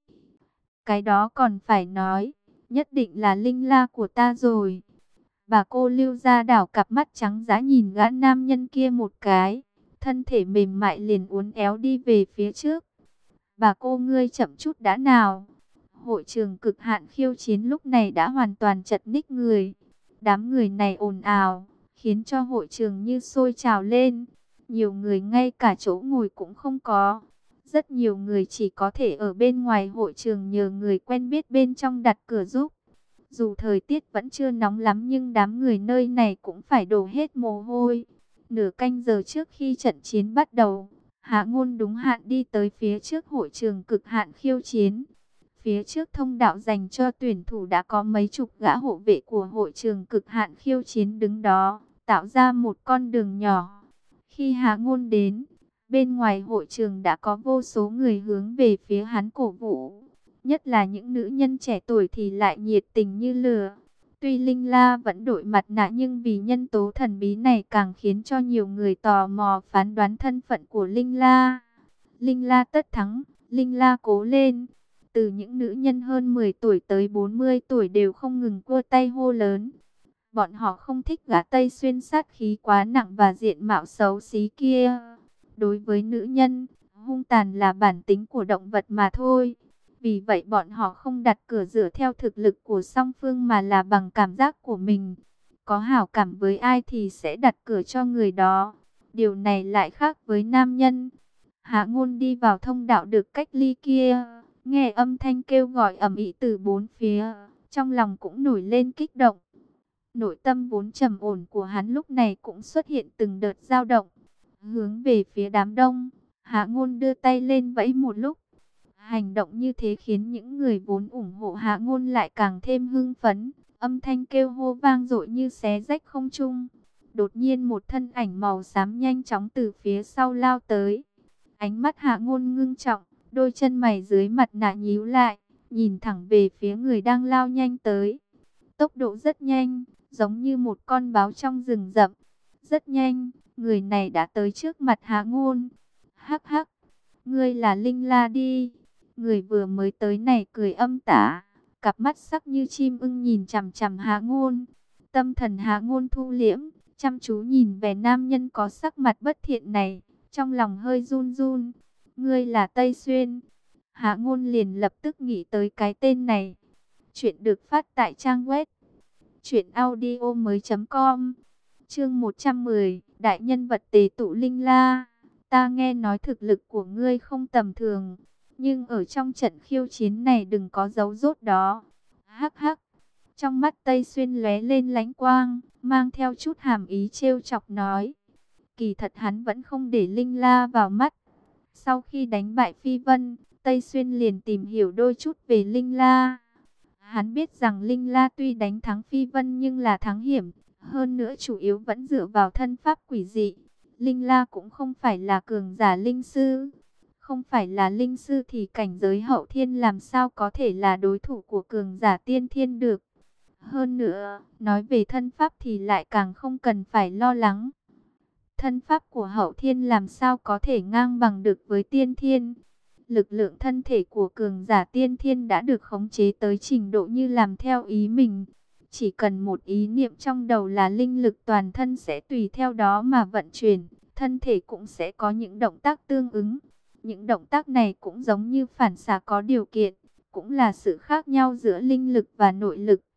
Cái đó còn phải nói, nhất định là Linh La của ta rồi. Bà cô Lưu gia đảo cặp mắt trắng dã nhìn gã nam nhân kia một cái, thân thể mềm mại liền uốn éo đi về phía trước. Bà cô ngươi chậm chút đã nào. Hội trường cực hạn khiêu chiến lúc này đã hoàn toàn chật ních người. Đám người này ồn ào, khiến cho hội trường như sôi trào lên. Nhiều người ngay cả chỗ ngồi cũng không có. Rất nhiều người chỉ có thể ở bên ngoài hội trường nhờ người quen biết bên trong đặt cửa giúp. Dù thời tiết vẫn chưa nóng lắm nhưng đám người nơi này cũng phải đổ hết mồ hôi. Nửa canh giờ trước khi trận chiến bắt đầu, Hạ Ngôn đúng hạn đi tới phía trước hội trường cực hạn khiêu chiến. Phía trước thông đạo dành cho tuyển thủ đã có mấy chục gã hộ vệ của hội trường cực hạn khiêu chiến đứng đó, tạo ra một con đường nhỏ. Khi Hạ Ngôn đến, bên ngoài hội trường đã có vô số người hướng về phía hắn cổ vũ. Nhất là những nữ nhân trẻ tuổi thì lại nhiệt tình như lửa. Tuy Linh La vẫn đội mặt nạ nhưng vì nhân tố thần bí này càng khiến cho nhiều người tò mò phán đoán thân phận của Linh La. Linh La tất thắng, Linh La cố lên. Từ những nữ nhân hơn 10 tuổi tới 40 tuổi đều không ngừng cua tay hô lớn. Bọn họ không thích gã Tây Xuyên sát khí quá nặng và diện mạo xấu xí kia. Đối với nữ nhân, hung tàn là bản tính của động vật mà thôi. Vì vậy bọn họ không đặt cửa dựa theo thực lực của song phương mà là bằng cảm giác của mình. Có hảo cảm với ai thì sẽ đặt cửa cho người đó. Điều này lại khác với nam nhân. Hạ Ngôn đi vào thông đạo được cách ly kia, nghe âm thanh kêu gọi ầm ĩ từ bốn phía, trong lòng cũng nổi lên kích động. Nội tâm vốn trầm ổn của hắn lúc này cũng xuất hiện từng đợt dao động. Hướng về phía đám đông, Hạ Ngôn đưa tay lên vẫy một lúc. Hành động như thế khiến những người vốn ủng hộ Hạ Ngôn lại càng thêm hưng phấn. Âm thanh kêu hô vang dội như xé rách không trung. Đột nhiên một thân ảnh màu xám nhanh chóng từ phía sau lao tới. Ánh mắt Hạ Ngôn ngưng trọng, đôi chân mày dưới mặt nạ nhíu lại, nhìn thẳng về phía người đang lao nhanh tới. Tốc độ rất nhanh, giống như một con báo trong rừng rậm. Rất nhanh, người này đã tới trước mặt Hạ Ngôn. Hắc hắc, ngươi là Linh La đi. Người vừa mới tới này cười âm tả, cặp mắt sắc như chim ưng nhìn chằm chằm Hạ Ngôn. Tâm thần Hạ Ngôn thu liễm, chăm chú nhìn về nam nhân có sắc mặt bất thiện này, trong lòng hơi run run. Ngươi là Tây Xuyên. Hạ Ngôn liền lập tức nghĩ tới cái tên này. Chuyện được phát tại trang web truyệnaudiomoi.com. Chương 110, đại nhân vật tề tụ Linh La. Ta nghe nói thực lực của ngươi không tầm thường, nhưng ở trong trận khiêu chiến này đừng có giấu rốt đó. Hắc hắc. Trong mắt Tây Xuyên lóe lên lánh quang, mang theo chút hàm ý trêu chọc nói. Kỳ thật hắn vẫn không để Linh La vào mắt. Sau khi đánh bại Phi Vân, Tây Xuyên liền tìm hiểu đôi chút về Linh La. Hắn biết rằng Linh La tuy đánh thắng Phi Vân nhưng là thắng hiểm, hơn nữa chủ yếu vẫn dựa vào thân pháp quỷ dị. Linh La cũng không phải là cường giả linh sư. Không phải là linh sư thì cảnh giới hậu thiên làm sao có thể là đối thủ của cường giả tiên thiên được. Hơn nữa, nói về thân pháp thì lại càng không cần phải lo lắng. Thân pháp của hậu thiên làm sao có thể ngang bằng được với tiên thiên. Lực lượng thân thể của cường giả tiên thiên đã được khống chế tới trình độ như làm theo ý mình. Chỉ cần một ý niệm trong đầu là linh lực toàn thân sẽ tùy theo đó mà vận chuyển. Thân thể cũng sẽ có những động tác tương ứng. Những động tác này cũng giống như phản xạ có điều kiện. Cũng là sự khác nhau giữa linh lực và nội lực.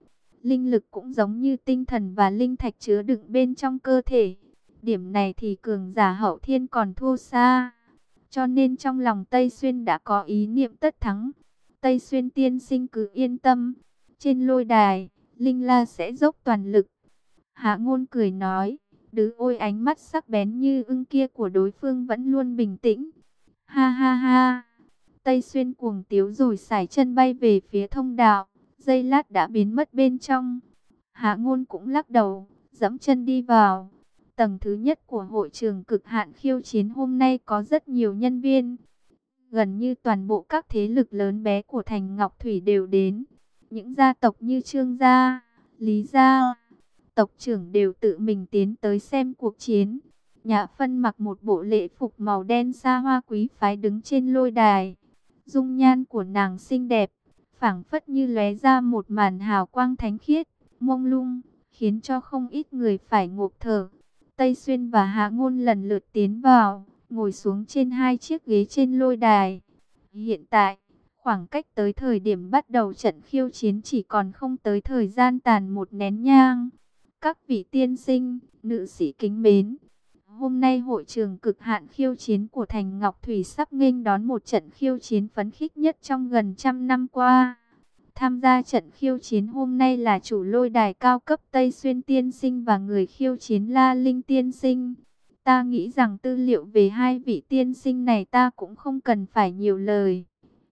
linh lực cũng giống như tinh thần và linh thạch chứa đựng bên trong cơ thể. Điểm này thì cường giả hậu thiên còn thua xa. Cho nên trong lòng Tây Xuyên đã có ý niệm tất thắng. Tây Xuyên tiên sinh cứ yên tâm. Trên lôi đài, Linh La sẽ dốc toàn lực. Hạ Ngôn cười nói. Đứ ôi, ánh mắt sắc bén như ưng kia của đối phương vẫn luôn bình tĩnh. Ha ha ha. Tây Xuyên cuồng tiếu rồi sải chân bay về phía thông đạo. Giây lát đã biến mất bên trong. Hạ Ngôn cũng lắc đầu, dẫm chân đi vào. Tầng thứ nhất của hội trường cực hạn khiêu chiến hôm nay có rất nhiều nhân viên. Gần như toàn bộ các thế lực lớn bé của thành Ngọc Thủy đều đến. Những gia tộc như Trương gia, Lý gia, tộc trưởng đều tự mình tiến tới xem cuộc chiến. Nhã Phân mặc một bộ lễ phục màu đen xa hoa quý phái đứng trên lôi đài. Dung nhan của nàng xinh đẹp, phảng phất như lóe ra một màn hào quang thánh khiết, mông lung, khiến cho không ít người phải ngộp thở. Tây Xuyên và Hạ Ngôn lần lượt tiến vào, ngồi xuống trên hai chiếc ghế trên lôi đài. Hiện tại, khoảng cách tới thời điểm bắt đầu trận khiêu chiến chỉ còn không tới thời gian tàn một nén nhang. Các vị tiên sinh, nữ sĩ kính mến, hôm nay hội trường cực hạn khiêu chiến của thành Ngọc Thủy sắp nghênh đón một trận khiêu chiến phấn khích nhất trong gần trăm năm qua. Tham gia trận khiêu chiến hôm nay là chủ lôi đài cao cấp Tây Xuyên tiên sinh và người khiêu chiến La Linh tiên sinh. Ta nghĩ rằng tư liệu về hai vị tiên sinh này ta cũng không cần phải nhiều lời.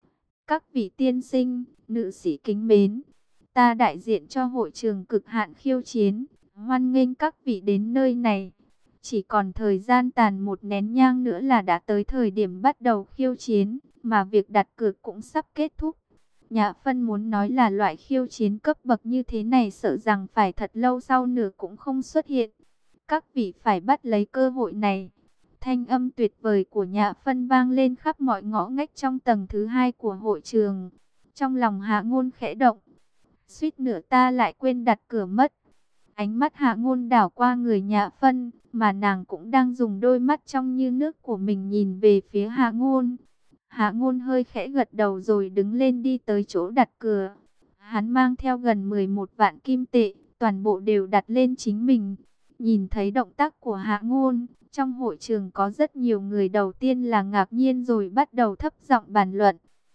Các vị tiên sinh, nữ sĩ kính mến, ta đại diện cho hội trường cực hạn khiêu chiến, hoan nghênh các vị đến nơi này. Chỉ còn thời gian tàn một nén nhang nữa là đã tới thời điểm bắt đầu khiêu chiến, mà việc đặt cược cũng sắp kết thúc. Nhã Phân muốn nói là loại khiêu chiến cấp bậc như thế này sợ rằng phải thật lâu sau nữa cũng không xuất hiện. Các vị phải bắt lấy cơ hội này. Thanh âm tuyệt vời của Nhã Phân vang lên khắp mọi ngõ ngách trong tầng thứ hai của hội trường. Trong lòng Hạ Ngôn khẽ động. Suýt nữa ta lại quên đặt cửa mất. Ánh mắt Hạ Ngôn đảo qua người Nhã Phân, mà nàng cũng đang dùng đôi mắt trong như nước của mình nhìn về phía Hạ Ngôn. Hạ Ngôn hơi khẽ gật đầu rồi đứng lên đi tới chỗ đặt cửa. Hắn mang theo gần 11 vạn kim tệ, toàn bộ đều đặt lên chính mình. Nhìn thấy động tác của Hạ Ngôn, trong hội trường có rất nhiều người đầu tiên là ngạc nhiên rồi bắt đầu thấp giọng bàn luận.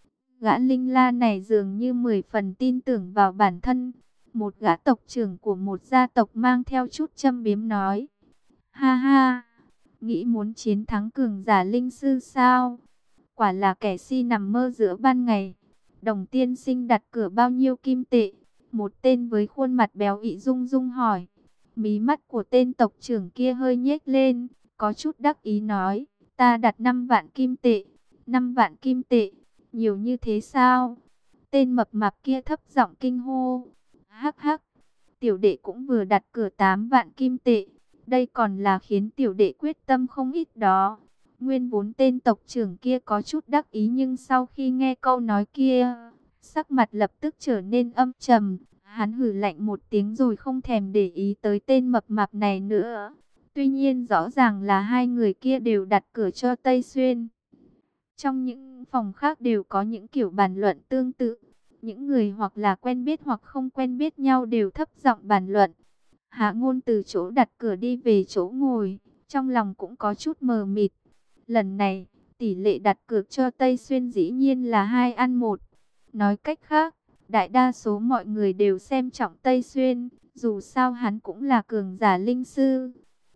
Gã Linh La này dường như 10 phần tin tưởng vào bản thân. Một gã tộc trưởng của một gia tộc mang theo chút châm biếm nói. Ha ha, nghĩ muốn chiến thắng cường giả linh sư sao? Quả là kẻ si nằm mơ giữa ban ngày. Đồng tiên sinh đặt cửa bao nhiêu kim tệ? Một tên với khuôn mặt béo ị rung rung hỏi. Mí mắt của tên tộc trưởng kia hơi nhếch lên, có chút đắc ý nói. Ta đặt 5 vạn kim tệ. 5 vạn kim tệ, nhiều như thế sao? Tên mập mạp kia thấp giọng kinh hô. Hắc hắc, tiểu đệ cũng vừa đặt cửa 8 vạn kim tệ. Đây còn là khiến tiểu đệ quyết tâm không ít đó. Nguyên vốn tên tộc trưởng kia có chút đắc ý, nhưng sau khi nghe câu nói kia, sắc mặt lập tức trở nên âm trầm. Hắn hừ lạnh một tiếng rồi không thèm để ý tới tên mập mạp này nữa. Tuy nhiên rõ ràng là hai người kia đều đặt cửa cho Tây Xuyên. Trong những phòng khác đều có những kiểu bàn luận tương tự. Những người hoặc là quen biết hoặc không quen biết nhau đều thấp giọng bàn luận. Hạ Ngôn từ chỗ đặt cửa đi về chỗ ngồi, trong lòng cũng có chút mờ mịt. Lần này, tỷ lệ đặt cược cho Tây Xuyên dĩ nhiên là 2 ăn 1. Nói cách khác, đại đa số mọi người đều xem trọng Tây Xuyên, dù sao hắn cũng là cường giả linh sư.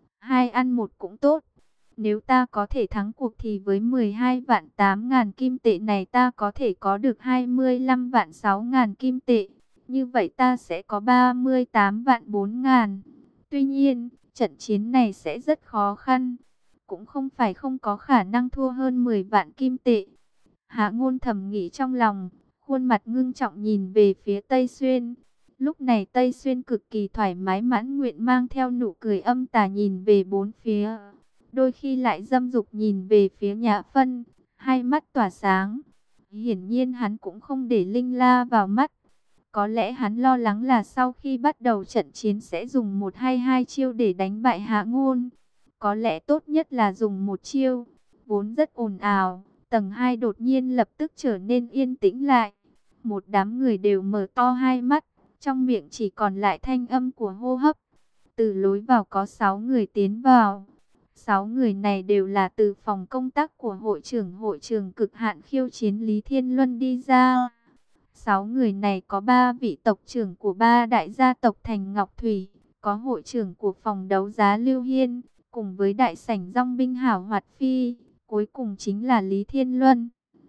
2 ăn 1 cũng tốt. Nếu ta có thể thắng cuộc thì với 12 vạn 8 ngàn kim tệ này ta có thể có được 25 vạn 6 ngàn kim tệ. Như vậy ta sẽ có 38 vạn 4 ngàn. Tuy nhiên, trận chiến này sẽ rất khó khăn. Cũng không phải không có khả năng thua hơn 10 vạn kim tệ. Hạ Ngôn thầm nghĩ trong lòng, khuôn mặt ngưng trọng nhìn về phía Tây Xuyên. Lúc này Tây Xuyên cực kỳ thoải mái mãn nguyện mang theo nụ cười âm tà nhìn về bốn phía. Đôi khi lại dâm dục nhìn về phía Nhã Phân, hai mắt tỏa sáng. Hiển nhiên hắn cũng không để Linh La vào mắt. Có lẽ hắn lo lắng là sau khi bắt đầu trận chiến sẽ dùng một hay hai chiêu để đánh bại Hạ Ngôn. Có lẽ tốt nhất là dùng một chiêu. Vốn rất ồn ào, tầng 2 đột nhiên lập tức trở nên yên tĩnh lại. Một đám người đều mở to hai mắt, trong miệng chỉ còn lại thanh âm của hô hấp. Từ lối vào có 6 người tiến vào. 6 người này đều là từ phòng công tác của hội trưởng cực hạn khiêu chiến Lý Thiên Luân đi ra. 6 người này có 3 vị tộc trưởng của 3 đại gia tộc Thành Ngọc Thủy, có hội trưởng của phòng đấu giá Lưu Hiên, cùng với đại sảnh dong binh Hảo Hoạt Phi, cuối cùng chính là Lý Thiên Luân.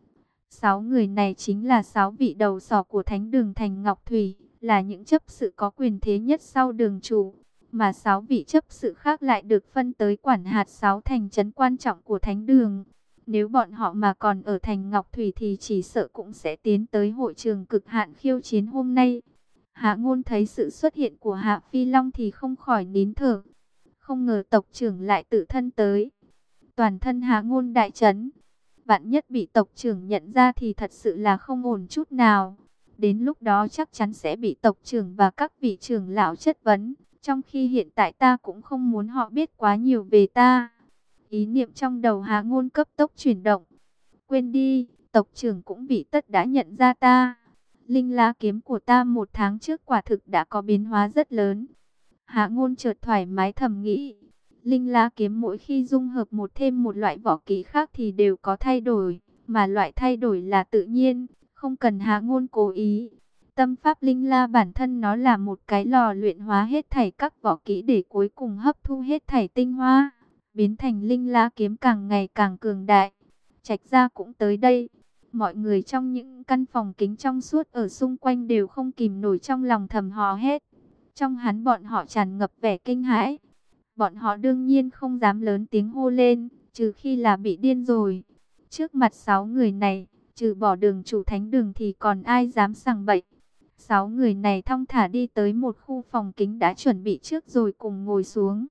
6 người này chính là 6 vị đầu sỏ của Thánh đường Thành Ngọc Thủy, là những chấp sự có quyền thế nhất sau đường chủ. Mà 6 vị chấp sự khác lại được phân tới quản hạt 6 thành trấn quan trọng của Thánh đường. Nếu bọn họ mà còn ở Thành Ngọc Thủy thì chỉ sợ cũng sẽ tiến tới hội trường cực hạn khiêu chiến hôm nay. Hạ Ngôn thấy sự xuất hiện của Hạ Phi Long thì không khỏi nín thở. Không ngờ tộc trưởng lại tự thân tới. Toàn thân Hạ Ngôn đại chấn. Vạn nhất bị tộc trưởng nhận ra thì thật sự là không ổn chút nào. Đến lúc đó chắc chắn sẽ bị tộc trưởng và các vị trưởng lão chất vấn. Trong khi hiện tại ta cũng không muốn họ biết quá nhiều về ta. Ý niệm trong đầu Hạ Ngôn cấp tốc chuyển động. Quên đi, tộc trưởng cũng bị tất đã nhận ra ta. Linh lá kiếm của ta 1 tháng trước quả thực đã có biến hóa rất lớn. Hạ Ngôn chợt thoải mái thầm nghĩ. Linh lá kiếm mỗi khi dung hợp thêm một loại võ kỹ khác thì đều có thay đổi. Mà loại thay đổi là tự nhiên, không cần Hạ Ngôn cố ý. Tâm pháp linh la bản thân nó là một cái lò luyện hóa hết thảy các võ kỹ để cuối cùng hấp thu hết thảy tinh hoa, biến thành linh la kiếm càng ngày càng cường đại. Trạch Gia cũng tới đây. Mọi người trong những căn phòng kính trong suốt ở xung quanh đều không kìm nổi trong lòng thầm hò hét. Trong hắn bọn họ tràn ngập vẻ kinh hãi. Bọn họ đương nhiên không dám lớn tiếng hô lên, trừ khi là bị điên rồi. Trước mặt 6 người này, trừ bỏ đường chủ Thánh đường thì còn ai dám sằng bậy. 6 người này thong thả đi tới một khu phòng kính đã chuẩn bị trước rồi cùng ngồi xuống.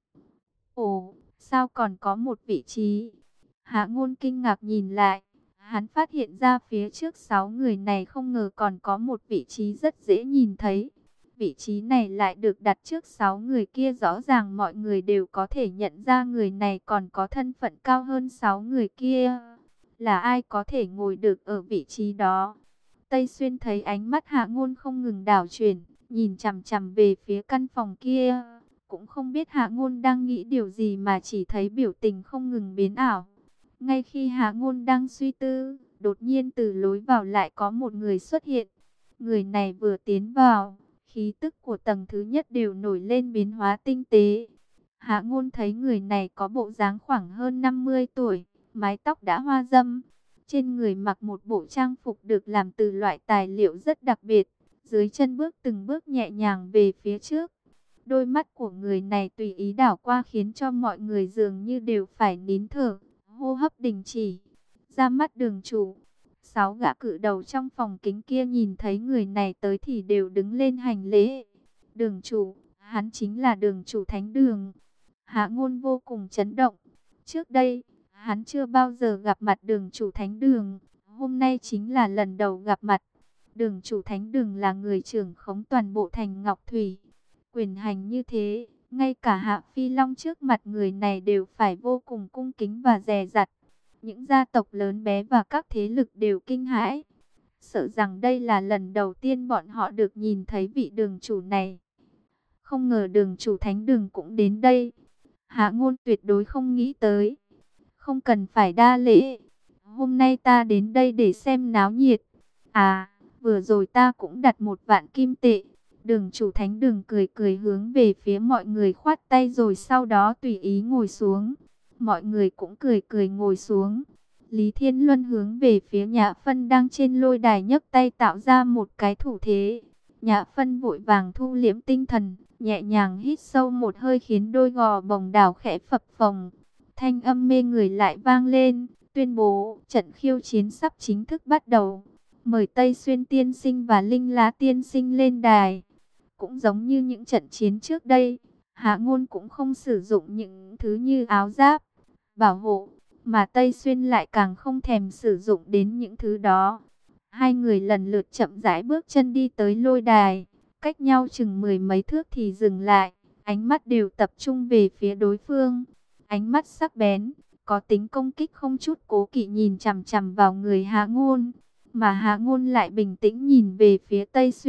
Ồ, sao còn có một vị trí? Hạ Ngôn kinh ngạc nhìn lại. Hắn phát hiện ra phía trước 6 người này không ngờ còn có một vị trí rất dễ nhìn thấy. Vị trí này lại được đặt trước 6 người kia, rõ ràng mọi người đều có thể nhận ra người này còn có thân phận cao hơn 6 người kia. Là ai có thể ngồi được ở vị trí đó? Tây Xuyên thấy ánh mắt Hạ Ngôn không ngừng đảo chuyển, nhìn chằm chằm về phía căn phòng kia. Cũng không biết Hạ Ngôn đang nghĩ điều gì mà chỉ thấy biểu tình không ngừng biến ảo. Ngay khi Hạ Ngôn đang suy tư, đột nhiên từ lối vào lại có một người xuất hiện. Người này vừa tiến vào, khí tức của tầng thứ nhất đều nổi lên biến hóa tinh tế. Hạ Ngôn thấy người này có bộ dáng khoảng hơn 50 tuổi, mái tóc đã hoa râm. Trên người mặc một bộ trang phục được làm từ loại tài liệu rất đặc biệt. Dưới chân bước từng bước nhẹ nhàng về phía trước. Đôi mắt của người này tùy ý đảo qua khiến cho mọi người dường như đều phải nín thở, hô hấp đình chỉ. Ra mắt đường chủ, 6 gã cự đầu trong phòng kính kia nhìn thấy người này tới thì đều đứng lên hành lễ. Đường chủ, hắn chính là đường chủ Thánh đường. Hạ Ngôn vô cùng chấn động. Trước đây, hắn chưa bao giờ gặp mặt đường chủ Thánh đường. Hôm nay chính là lần đầu gặp mặt. Đường chủ Thánh đường là người trưởng khống toàn bộ thành Ngọc Thủy. Quyền hành như thế, ngay cả Hạ Phi Long trước mặt người này đều phải vô cùng cung kính và dè dặt. Những gia tộc lớn bé và các thế lực đều kinh hãi. Sợ rằng đây là lần đầu tiên bọn họ được nhìn thấy vị đường chủ này. Không ngờ đường chủ Thánh đường cũng đến đây. Hạ Ngôn tuyệt đối không nghĩ tới. Không cần phải đa lễ. Hôm nay ta đến đây để xem náo nhiệt. À, vừa rồi ta cũng đặt 1 vạn kim tệ. Đường chủ Thánh đường cười cười hướng về phía mọi người khoát tay rồi sau đó tùy ý ngồi xuống. Mọi người cũng cười cười ngồi xuống. Lý Thiên Luân hướng về phía Nhã Phân đang trên lôi đài nhấc tay tạo ra một cái thủ thế. Nhã Phân vội vàng thu liễm tinh thần, nhẹ nhàng hít sâu một hơi khiến đôi gò bồng đảo khẽ phập phồng. Thanh âm mê người lại vang lên, tuyên bố trận khiêu chiến sắp chính thức bắt đầu. Mời Tây Xuyên tiên sinh và Linh Lá tiên sinh lên đài. Cũng giống như những trận chiến trước đây, Hạ Ngôn cũng không sử dụng những thứ như áo giáp, bảo hộ, mà Tây Xuyên lại càng không thèm sử dụng đến những thứ đó. Hai người lần lượt chậm rãi bước chân đi tới lôi đài, cách nhau chừng 10 mấy thước thì dừng lại, ánh mắt đều tập trung về phía đối phương. Ánh mắt sắc bén, có tính công kích không chút cố kỵ nhìn chằm chằm vào người Hạ Ngôn. Mà Hạ Ngôn lại bình tĩnh nhìn về phía Tây Xuyên,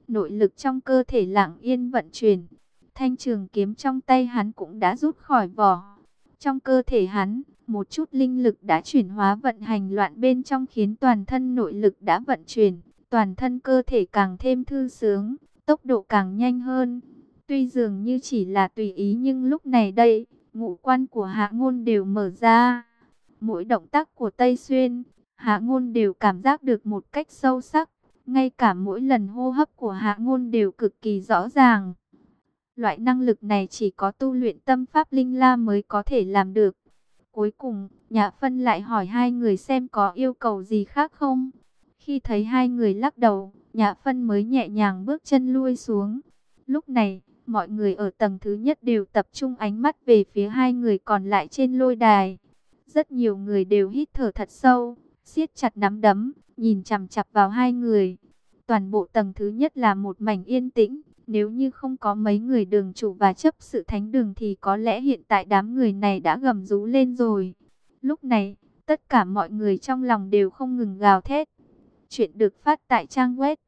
nội lực trong cơ thể lặng yên vận chuyển. Thanh trường kiếm trong tay hắn cũng đã rút khỏi vỏ. Trong cơ thể hắn, một chút linh lực đã chuyển hóa vận hành loạn bên trong khiến toàn thân nội lực đã vận chuyển, toàn thân cơ thể càng thêm thư sướng, tốc độ càng nhanh hơn. Tuy dường như chỉ là tùy ý nhưng lúc này đây, ngũ quan của Hạ Ngôn đều mở ra. Mỗi động tác của Tây Xuyên, Hạ Ngôn đều cảm giác được một cách sâu sắc. Ngay cả mỗi lần hô hấp của Hạ Ngôn đều cực kỳ rõ ràng. Loại năng lực này chỉ có tu luyện tâm pháp linh la mới có thể làm được. Cuối cùng, Nhã Phân lại hỏi hai người xem có yêu cầu gì khác không. Khi thấy hai người lắc đầu, Nhã Phân mới nhẹ nhàng bước chân lui xuống. Lúc này, mọi người ở tầng thứ nhất đều tập trung ánh mắt về phía hai người còn lại trên lôi đài. Rất nhiều người đều hít thở thật sâu, siết chặt nắm đấm, nhìn chằm chằm vào hai người. Toàn bộ tầng thứ nhất là một mảnh yên tĩnh. Nếu như không có mấy người đường chủ và chấp sự thánh đường thì có lẽ hiện tại đám người này đã gầm rú lên rồi. Lúc này, tất cả mọi người trong lòng đều không ngừng gào thét. Chuyện được phát tại trang web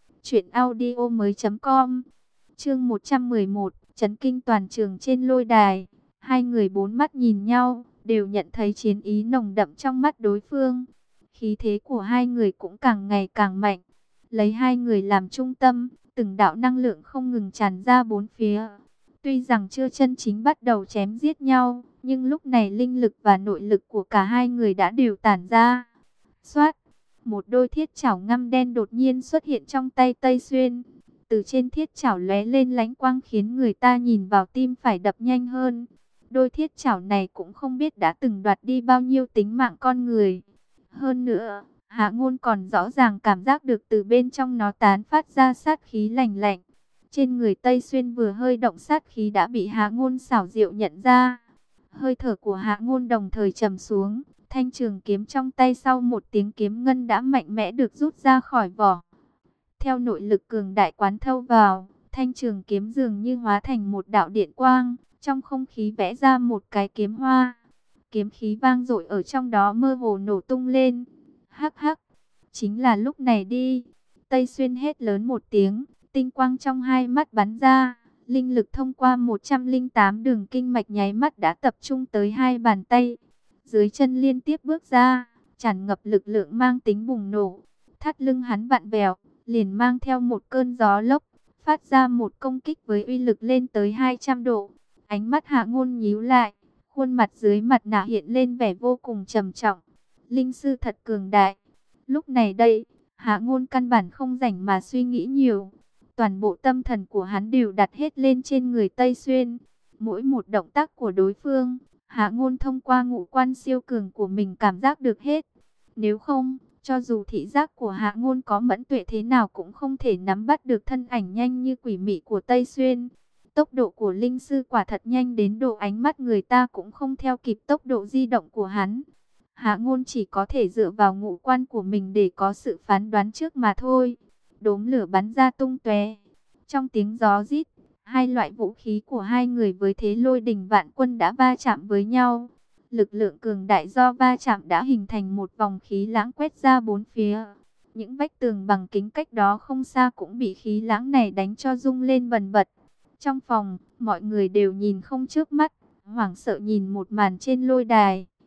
truyệnaudiomoi.com. Chương 111, chấn kinh toàn trường trên lôi đài. Hai người bốn mắt nhìn nhau, đều nhận thấy chiến ý nồng đậm trong mắt đối phương. Khí thế của hai người cũng càng ngày càng mạnh. Lấy hai người làm trung tâm, từng đạo năng lượng không ngừng tràn ra bốn phía. Tuy rằng chưa chân chính bắt đầu chém giết nhau, nhưng lúc này linh lực và nội lực của cả hai người đã đều tản ra. Xoát, một đôi thiết chảo ngăm đen đột nhiên xuất hiện trong tay Tây Xuyên. Từ trên thiết chảo lóe lên lánh quang khiến người ta nhìn vào tim phải đập nhanh hơn. Đôi thiết chảo này cũng không biết đã từng đoạt đi bao nhiêu tính mạng con người. Hơn nữa, Hạ Ngôn còn rõ ràng cảm giác được từ bên trong nó tán phát ra sát khí lạnh lạnh. Trên người Tây Xuyên vừa hơi động sát khí đã bị Hạ Ngôn xảo diệu nhận ra. Hơi thở của Hạ Ngôn đồng thời trầm xuống, thanh trường kiếm trong tay sau một tiếng kiếm ngân đã mạnh mẽ được rút ra khỏi vỏ. Theo nội lực cường đại quán thâu vào, thanh trường kiếm dường như hóa thành một đạo điện quang, trong không khí vẽ ra một cái kiếm hoa. Kiếm khí vang dội ở trong đó mơ hồ nổ tung lên. Hắc hắc, chính là lúc này đi. Tây Xuyên hét lớn một tiếng, tinh quang trong hai mắt bắn ra. Linh lực thông qua 108 đường kinh mạch nháy mắt đã tập trung tới hai bàn tay. Dưới chân liên tiếp bước ra, tràn ngập lực lượng mang tính bùng nổ. Thắt lưng hắn vặn vẹo, liền mang theo một cơn gió lốc, phát ra một công kích với uy lực lên tới 200 độ. Ánh mắt Hạ Ngôn nhíu lại, khuôn mặt dưới mặt nạ hiện lên vẻ vô cùng trầm trọng. Linh sư thật cường đại. Lúc này đây, Hạ Ngôn căn bản không rảnh mà suy nghĩ nhiều. Toàn bộ tâm thần của hắn đều đặt hết lên trên người Tây Xuyên. Mỗi một động tác của đối phương, Hạ Ngôn thông qua ngũ quan siêu cường của mình cảm giác được hết. Nếu không, cho dù thị giác của Hạ Ngôn có mẫn tuệ thế nào cũng không thể nắm bắt được thân ảnh nhanh như quỷ mị của Tây Xuyên. Tốc độ của linh sư quả thật nhanh đến độ ánh mắt người ta cũng không theo kịp tốc độ di động của hắn. Hạ Ngôn chỉ có thể dựa vào ngũ quan của mình để có sự phán đoán trước mà thôi. Đốm lửa bắn ra tung tóe. Trong tiếng gió rít, hai loại vũ khí của hai người với thế lôi đình vạn quân đã va chạm với nhau. Lực lượng cường đại do va chạm đã hình thành một vòng khí lãng quét ra bốn phía. Những vách tường bằng kính cách đó không xa cũng bị khí lãng này đánh cho rung lên bần bật. Trong phòng, mọi người đều nhìn không chớp mắt, hoảng sợ nhìn một màn trên lôi đài.